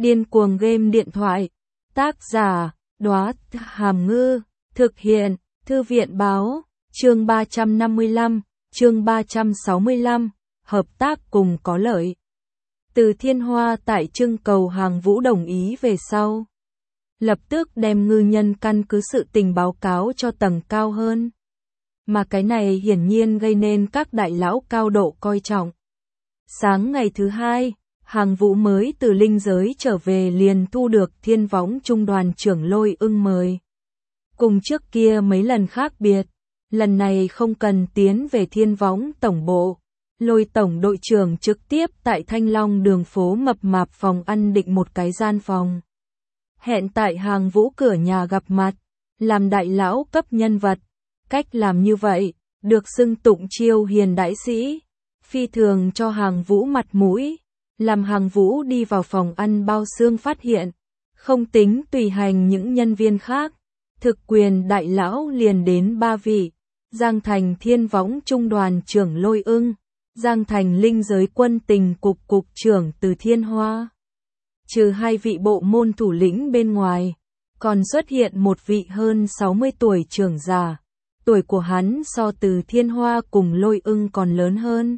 Điên cuồng game điện thoại. Tác giả, Đóa Hàm Ngư. Thực hiện, Thư viện báo. Chương 355, chương 365, hợp tác cùng có lợi. Từ Thiên Hoa tại trưng cầu Hàng Vũ đồng ý về sau, lập tức đem ngư nhân căn cứ sự tình báo cáo cho tầng cao hơn. Mà cái này hiển nhiên gây nên các đại lão cao độ coi trọng. Sáng ngày thứ hai, Hàng Vũ mới từ linh giới trở về liền thu được Thiên Võng Trung đoàn trưởng Lôi Ưng mời. Cùng trước kia mấy lần khác biệt, lần này không cần tiến về Thiên Võng tổng bộ. Lôi tổng đội trưởng trực tiếp tại Thanh Long đường phố mập mạp phòng ăn định một cái gian phòng. Hẹn tại Hàng Vũ cửa nhà gặp mặt, làm đại lão cấp nhân vật. Cách làm như vậy, được xưng tụng chiêu hiền đại sĩ, phi thường cho Hàng Vũ mặt mũi, làm Hàng Vũ đi vào phòng ăn bao xương phát hiện, không tính tùy hành những nhân viên khác, thực quyền đại lão liền đến 3 vị, Giang Thành Thiên Võng Trung đoàn trưởng Lôi Ưng, Giang Thành Linh Giới Quân Tình cục cục trưởng Từ Thiên Hoa. Trừ 2 vị bộ môn thủ lĩnh bên ngoài, còn xuất hiện một vị hơn 60 tuổi trưởng già. Tuổi của hắn so Từ Thiên Hoa cùng Lôi Ưng còn lớn hơn.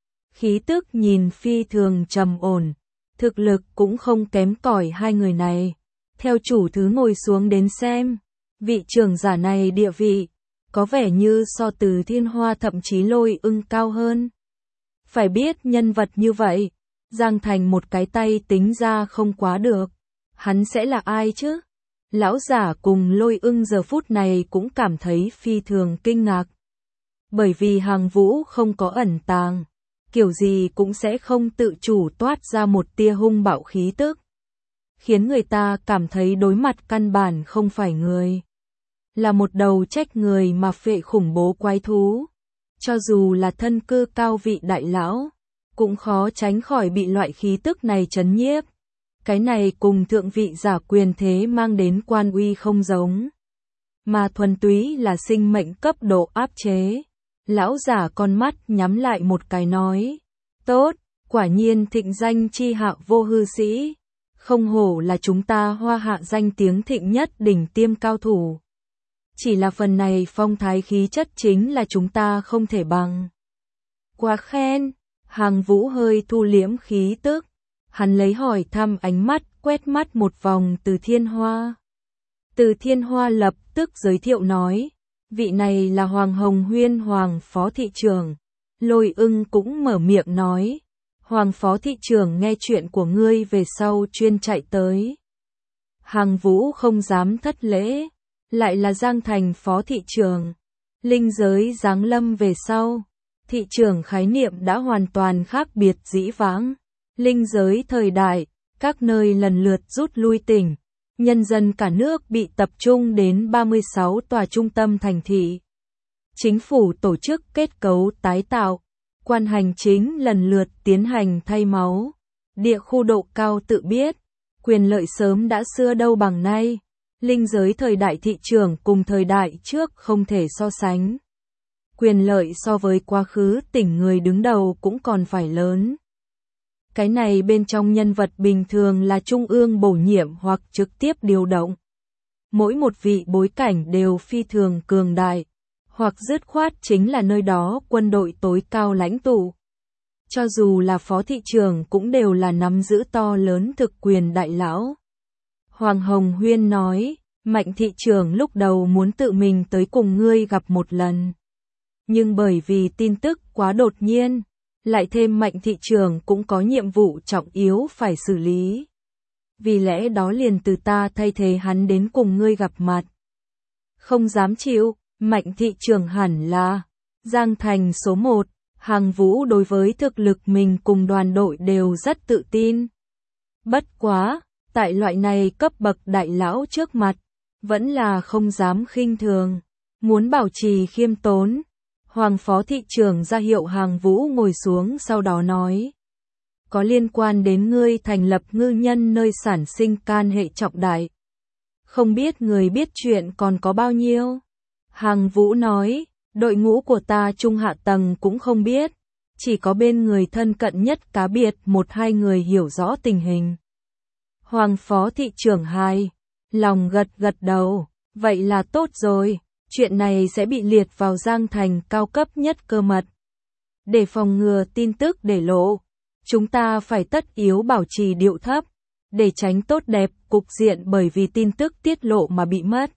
Khí tức nhìn phi thường trầm ổn, thực lực cũng không kém cỏi hai người này. Theo chủ thứ ngồi xuống đến xem, vị trưởng giả này địa vị, có vẻ như so Từ Thiên Hoa thậm chí Lôi Ưng cao hơn. Phải biết nhân vật như vậy, Giang Thành một cái tay tính ra không quá được. Hắn sẽ là ai chứ? Lão giả cùng Lôi Ưng giờ phút này cũng cảm thấy phi thường kinh ngạc. Bởi vì Hàng Vũ không có ẩn tàng, kiểu gì cũng sẽ không tự chủ toát ra một tia hung bạo khí tức. Khiến người ta cảm thấy đối mặt căn bản không phải người. Là một đầu trách người mà phệ khủng bố quái thú. Cho dù là thân cư cao vị đại lão, cũng khó tránh khỏi bị loại khí tức này chấn nhiếp. Cái này cùng thượng vị giả quyền thế mang đến quan uy không giống, mà thuần túy là sinh mệnh cấp độ áp chế. Lão giả con mắt nhắm lại một cái nói, tốt, quả nhiên thịnh danh chi hạ vô hư sĩ, không hổ là chúng ta Hoa Hạ danh tiếng thịnh nhất đỉnh tiêm cao thủ. Chỉ là phần này phong thái khí chất chính là chúng ta không thể bằng. Quá khen, Hàng Vũ hơi thu liễm khí tức. Hắn lấy hỏi thăm ánh mắt, quét mắt một vòng Từ Thiên Hoa. Từ Thiên Hoa lập tức giới thiệu nói, vị này là Hoàng Hồng Huyên Hoàng Phó Thị trưởng. Lôi Ưng cũng mở miệng nói, Hoàng Phó Thị trưởng nghe chuyện của ngươi về sau chuyên chạy tới. Hàng Vũ không dám thất lễ, lại là Giang Thành Phó Thị trưởng. Linh giới giáng lâm về sau, thị trưởng khái niệm đã hoàn toàn khác biệt dĩ vãng. Linh giới thời đại, các nơi lần lượt rút lui tỉnh, nhân dân cả nước bị tập trung đến 36 tòa trung tâm thành thị. Chính phủ tổ chức kết cấu tái tạo, quan hành chính lần lượt tiến hành thay máu. Địa khu độ cao tự biết, quyền lợi sớm đã xưa đâu bằng nay. Linh giới thời đại thị trường cùng thời đại trước không thể so sánh. Quyền lợi so với quá khứ tỉnh người đứng đầu cũng còn phải lớn. Cái này bên trong nhân vật bình thường là trung ương bổ nhiệm hoặc trực tiếp điều động. Mỗi một vị bối cảnh đều phi thường cường đại, hoặc dứt khoát chính là nơi đó quân đội tối cao lãnh tụ. Cho dù là phó thị trưởng cũng đều là nắm giữ to lớn thực quyền đại lão. Hoàng Hồng Huyên nói, Mạnh thị trưởng lúc đầu muốn tự mình tới cùng ngươi gặp một lần. Nhưng bởi vì tin tức quá đột nhiên, lại thêm Mạnh thị trưởng cũng có nhiệm vụ trọng yếu phải xử lý. Vì lẽ đó liền từ ta thay thế hắn đến cùng ngươi gặp mặt. Không dám chịu, Mạnh thị trưởng hẳn là Giang Thành số 1, Hàng Vũ đối với thực lực mình cùng đoàn đội đều rất tự tin. Bất quá, tại loại này cấp bậc đại lão trước mặt, vẫn là không dám khinh thường, muốn bảo trì khiêm tốn. Hoàng Phó Thị trưởng ra hiệu Hàng Vũ ngồi xuống sau đó nói, có liên quan đến ngươi thành lập ngư nhân nơi sản sinh can hệ trọng đại. Không biết người biết chuyện còn có bao nhiêu? Hàng Vũ nói, đội ngũ của ta trung hạ tầng cũng không biết, chỉ có bên người thân cận nhất cá biệt 1-2 người hiểu rõ tình hình. Hoàng phó thị trưởng hài lòng gật gật đầu, vậy là tốt rồi, chuyện này sẽ bị liệt vào Giang Thành cao cấp nhất cơ mật. Để phòng ngừa tin tức để lộ, chúng ta phải tất yếu bảo trì điệu thấp, để tránh tốt đẹp cục diện bởi vì tin tức tiết lộ mà bị mất.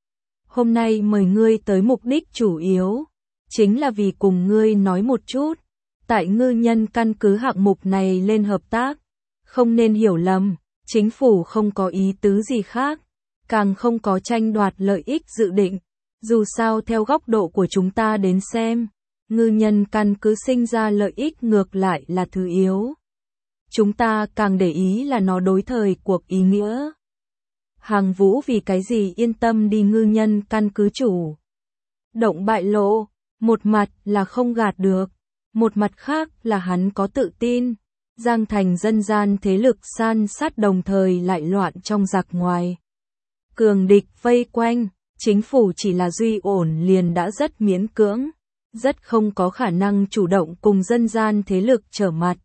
Hôm nay mời ngươi tới mục đích chủ yếu, chính là vì cùng ngươi nói một chút, tại ngư nhân căn cứ hạng mục này lên hợp tác, không nên hiểu lầm, chính phủ không có ý tứ gì khác, càng không có tranh đoạt lợi ích dự định, dù sao theo góc độ của chúng ta đến xem, ngư nhân căn cứ sinh ra lợi ích ngược lại là thứ yếu. Chúng ta càng để ý là nó đối thời cuộc ý nghĩa. Hàng Vũ vì cái gì yên tâm đi ngư nhân căn cứ chủ động bại lộ, một mặt là không gạt được, một mặt khác là hắn có tự tin. Giang Thành dân gian thế lực san sát đồng thời lại loạn trong giặc ngoài. Cường địch vây quanh, chính phủ chỉ là duy ổn liền đã rất miễn cưỡng, rất không có khả năng chủ động cùng dân gian thế lực trở mặt.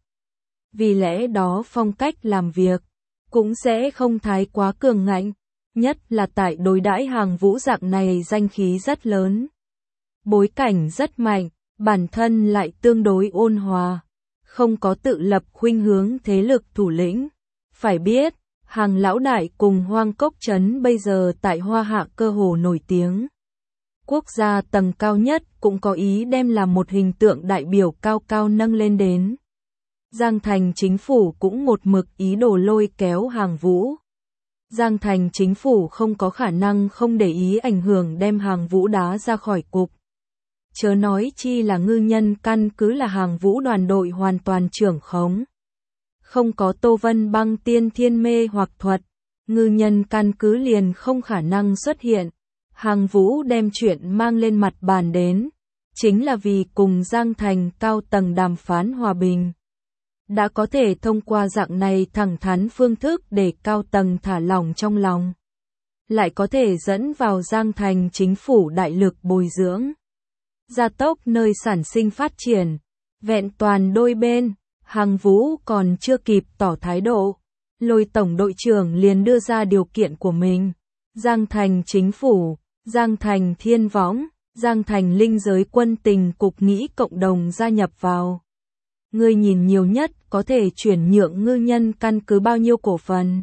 Vì lẽ đó phong cách làm việc cũng sẽ không thái quá cường ngạnh, nhất là tại đối đãi Hàng Vũ dạng này danh khí rất lớn. Bối cảnh rất mạnh, bản thân lại tương đối ôn hòa, không có tự lập khuynh hướng thế lực thủ lĩnh. Phải biết, Hàng lão đại cùng Hoang Cốc Trấn bây giờ tại Hoa Hạ cơ hồ nổi tiếng. Quốc gia tầng cao nhất cũng có ý đem làm một hình tượng đại biểu cao cao nâng lên đến. Giang Thành chính phủ cũng một mực ý đồ lôi kéo Hàng Vũ. Giang Thành chính phủ không có khả năng không để ý ảnh hưởng đem Hàng Vũ đá ra khỏi cục. Chớ nói chi là ngư nhân căn cứ là Hàng Vũ đoàn đội hoàn toàn trưởng khống. Không có Tô Vân Băng tiên thiên mê hoặc thuật, ngư nhân căn cứ liền không khả năng xuất hiện. Hàng Vũ đem chuyện mang lên mặt bàn đến, chính là vì cùng Giang Thành cao tầng đàm phán hòa bình. Đã có thể thông qua dạng này thẳng thắn phương thức để cao tầng thả lỏng trong lòng. Lại có thể dẫn vào Giang Thành chính phủ đại lực bồi dưỡng. Gia tốc nơi sản sinh phát triển. Vẹn toàn đôi bên, Hàng Vũ còn chưa kịp tỏ thái độ. Lôi tổng đội trưởng liền đưa ra điều kiện của mình. Giang Thành chính phủ, Giang Thành thiên võng, Giang Thành linh giới quân tình cục nghĩ cộng đồng gia nhập vào. Ngươi nhìn nhiều nhất có thể chuyển nhượng ngư nhân căn cứ bao nhiêu cổ phần?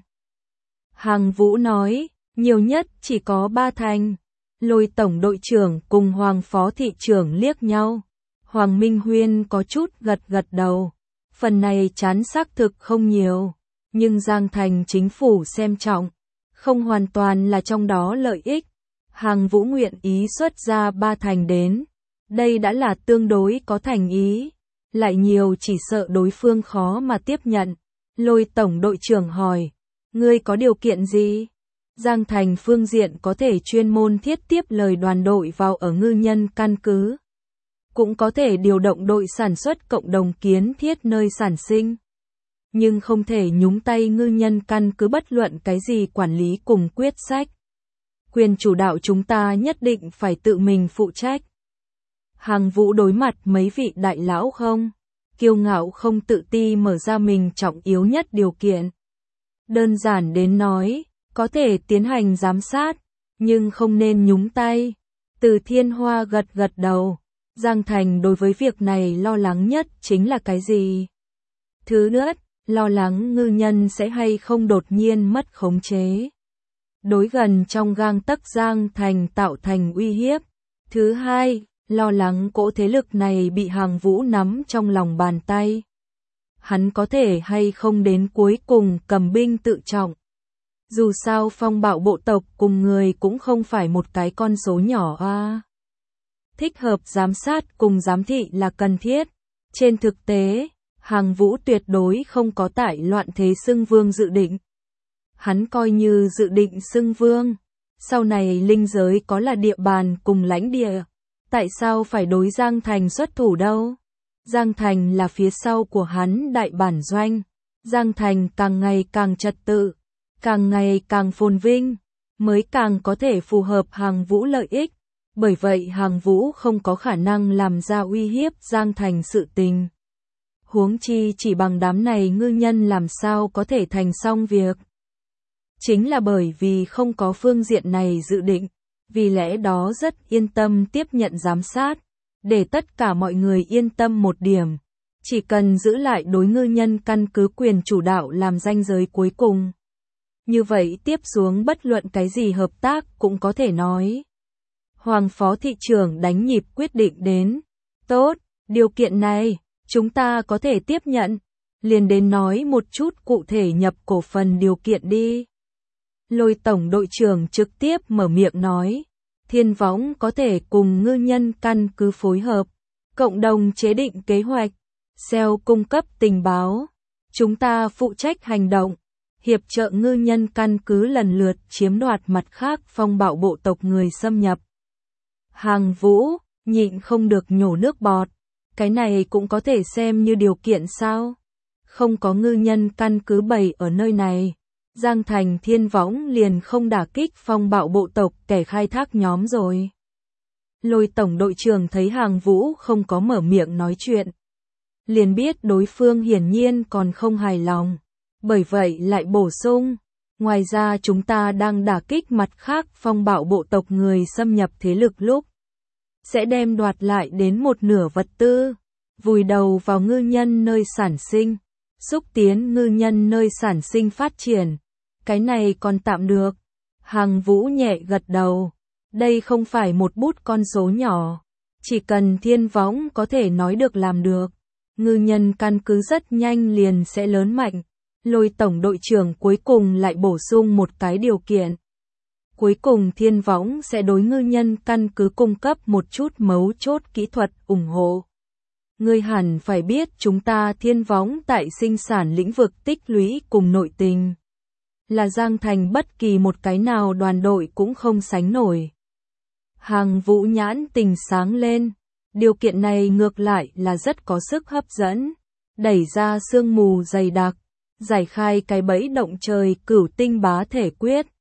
Hàng Vũ nói, nhiều nhất chỉ có 3 thành. Lôi tổng đội trưởng cùng Hoàng phó thị trưởng liếc nhau. Hoàng Minh Huyên có chút gật gật đầu. Phần này chán xác thực không nhiều, nhưng Giang Thành chính phủ xem trọng, không hoàn toàn là trong đó lợi ích. Hàng Vũ nguyện ý xuất ra 3 thành đến. Đây đã là tương đối có thành ý. Lại nhiều chỉ sợ đối phương khó mà tiếp nhận. Lôi tổng đội trưởng hỏi, ngươi có điều kiện gì? Giang Thành phương diện có thể chuyên môn thiết tiếp lời đoàn đội vào ở ngư nhân căn cứ. Cũng có thể điều động đội sản xuất cộng đồng kiến thiết nơi sản sinh. Nhưng không thể nhúng tay ngư nhân căn cứ bất luận cái gì quản lý cùng quyết sách. Quyền chủ đạo chúng ta nhất định phải tự mình phụ trách. Hàng Vũ đối mặt mấy vị đại lão không? Kiêu ngạo không tự ti mở ra mình trọng yếu nhất điều kiện. Đơn giản đến nói, có thể tiến hành giám sát, nhưng không nên nhúng tay. Từ Thiên Hoa gật gật đầu. Giang Thành đối với việc này lo lắng nhất chính là cái gì? Thứ nhất, lo lắng ngư nhân sẽ hay không đột nhiên mất khống chế. Đối gần trong gang tấc Giang Thành tạo thành uy hiếp. Thứ hai, lo lắng cỗ thế lực này bị Hàng Vũ nắm trong lòng bàn tay. Hắn có thể hay không đến cuối cùng cầm binh tự trọng. Dù sao phong bạo bộ tộc cùng người cũng không phải một cái con số nhỏ a. Thích hợp giám sát cùng giám thị là cần thiết. Trên thực tế, Hàng Vũ tuyệt đối không có tại loạn thế xưng vương dự định. Hắn coi như dự định xưng vương. Sau này linh giới có là địa bàn cùng lãnh địa. Tại sao phải đối Giang Thành xuất thủ đâu? Giang Thành là phía sau của hắn đại bản doanh. Giang Thành càng ngày càng trật tự, càng ngày càng phồn vinh, mới càng có thể phù hợp Hàng Vũ lợi ích. Bởi vậy Hàng Vũ không có khả năng làm ra uy hiếp Giang Thành sự tình. Huống chi chỉ bằng đám này ngư nhân làm sao có thể thành xong việc. Chính là bởi vì không có phương diện này dự định, vì lẽ đó rất yên tâm tiếp nhận giám sát, để tất cả mọi người yên tâm một điểm. Chỉ cần giữ lại đối ngư nhân căn cứ quyền chủ đạo làm ranh giới cuối cùng. Như vậy tiếp xuống bất luận cái gì hợp tác cũng có thể nói. Hoàng phó thị trưởng đánh nhịp quyết định đến. Tốt, điều kiện này, chúng ta có thể tiếp nhận. Liền đến nói một chút cụ thể nhập cổ phần điều kiện đi. Lôi tổng đội trưởng trực tiếp mở miệng nói. Thiên Võng có thể cùng ngư nhân căn cứ phối hợp, cộng đồng chế định kế hoạch, SEO cung cấp tình báo. Chúng ta phụ trách hành động, hiệp trợ ngư nhân căn cứ lần lượt chiếm đoạt mặt khác phong bạo bộ tộc người xâm nhập. Hàng Vũ, nhịn không được nhổ nước bọt. Cái này cũng có thể xem như điều kiện sao? Không có ngư nhân căn cứ bày ở nơi này. Giang Thành Thiên Võng liền không đả kích phong bạo bộ tộc kẻ khai thác nhóm rồi. Lôi tổng đội trưởng thấy Hàng Vũ không có mở miệng nói chuyện. Liền biết đối phương hiển nhiên còn không hài lòng. Bởi vậy lại bổ sung. Ngoài ra chúng ta đang đả kích mặt khác phong bạo bộ tộc người xâm nhập thế lực lúc. Sẽ đem đoạt lại đến một nửa vật tư. Vùi đầu vào ngư nhân nơi sản sinh. Xúc tiến ngư nhân nơi sản sinh phát triển. Cái này còn tạm được. Hàng Vũ nhẹ gật đầu. Đây không phải một bút con số nhỏ. Chỉ cần Thiên Võng có thể nói được làm được. Ngư nhân căn cứ rất nhanh liền sẽ lớn mạnh. Lôi tổng đội trưởng cuối cùng lại bổ sung một cái điều kiện. Cuối cùng Thiên Võng sẽ đối ngư nhân căn cứ cung cấp một chút mấu chốt kỹ thuật ủng hộ. Ngươi hẳn phải biết chúng ta Thiên Võng tại sinh sản lĩnh vực tích lũy cùng nội tình. Là Giang Thành bất kỳ một cái nào đoàn đội cũng không sánh nổi. Hàng Vũ nhãn tình sáng lên. Điều kiện này ngược lại là rất có sức hấp dẫn. Đẩy ra sương mù dày đặc. Giải khai cái bẫy động trời cửu tinh bá thể quyết.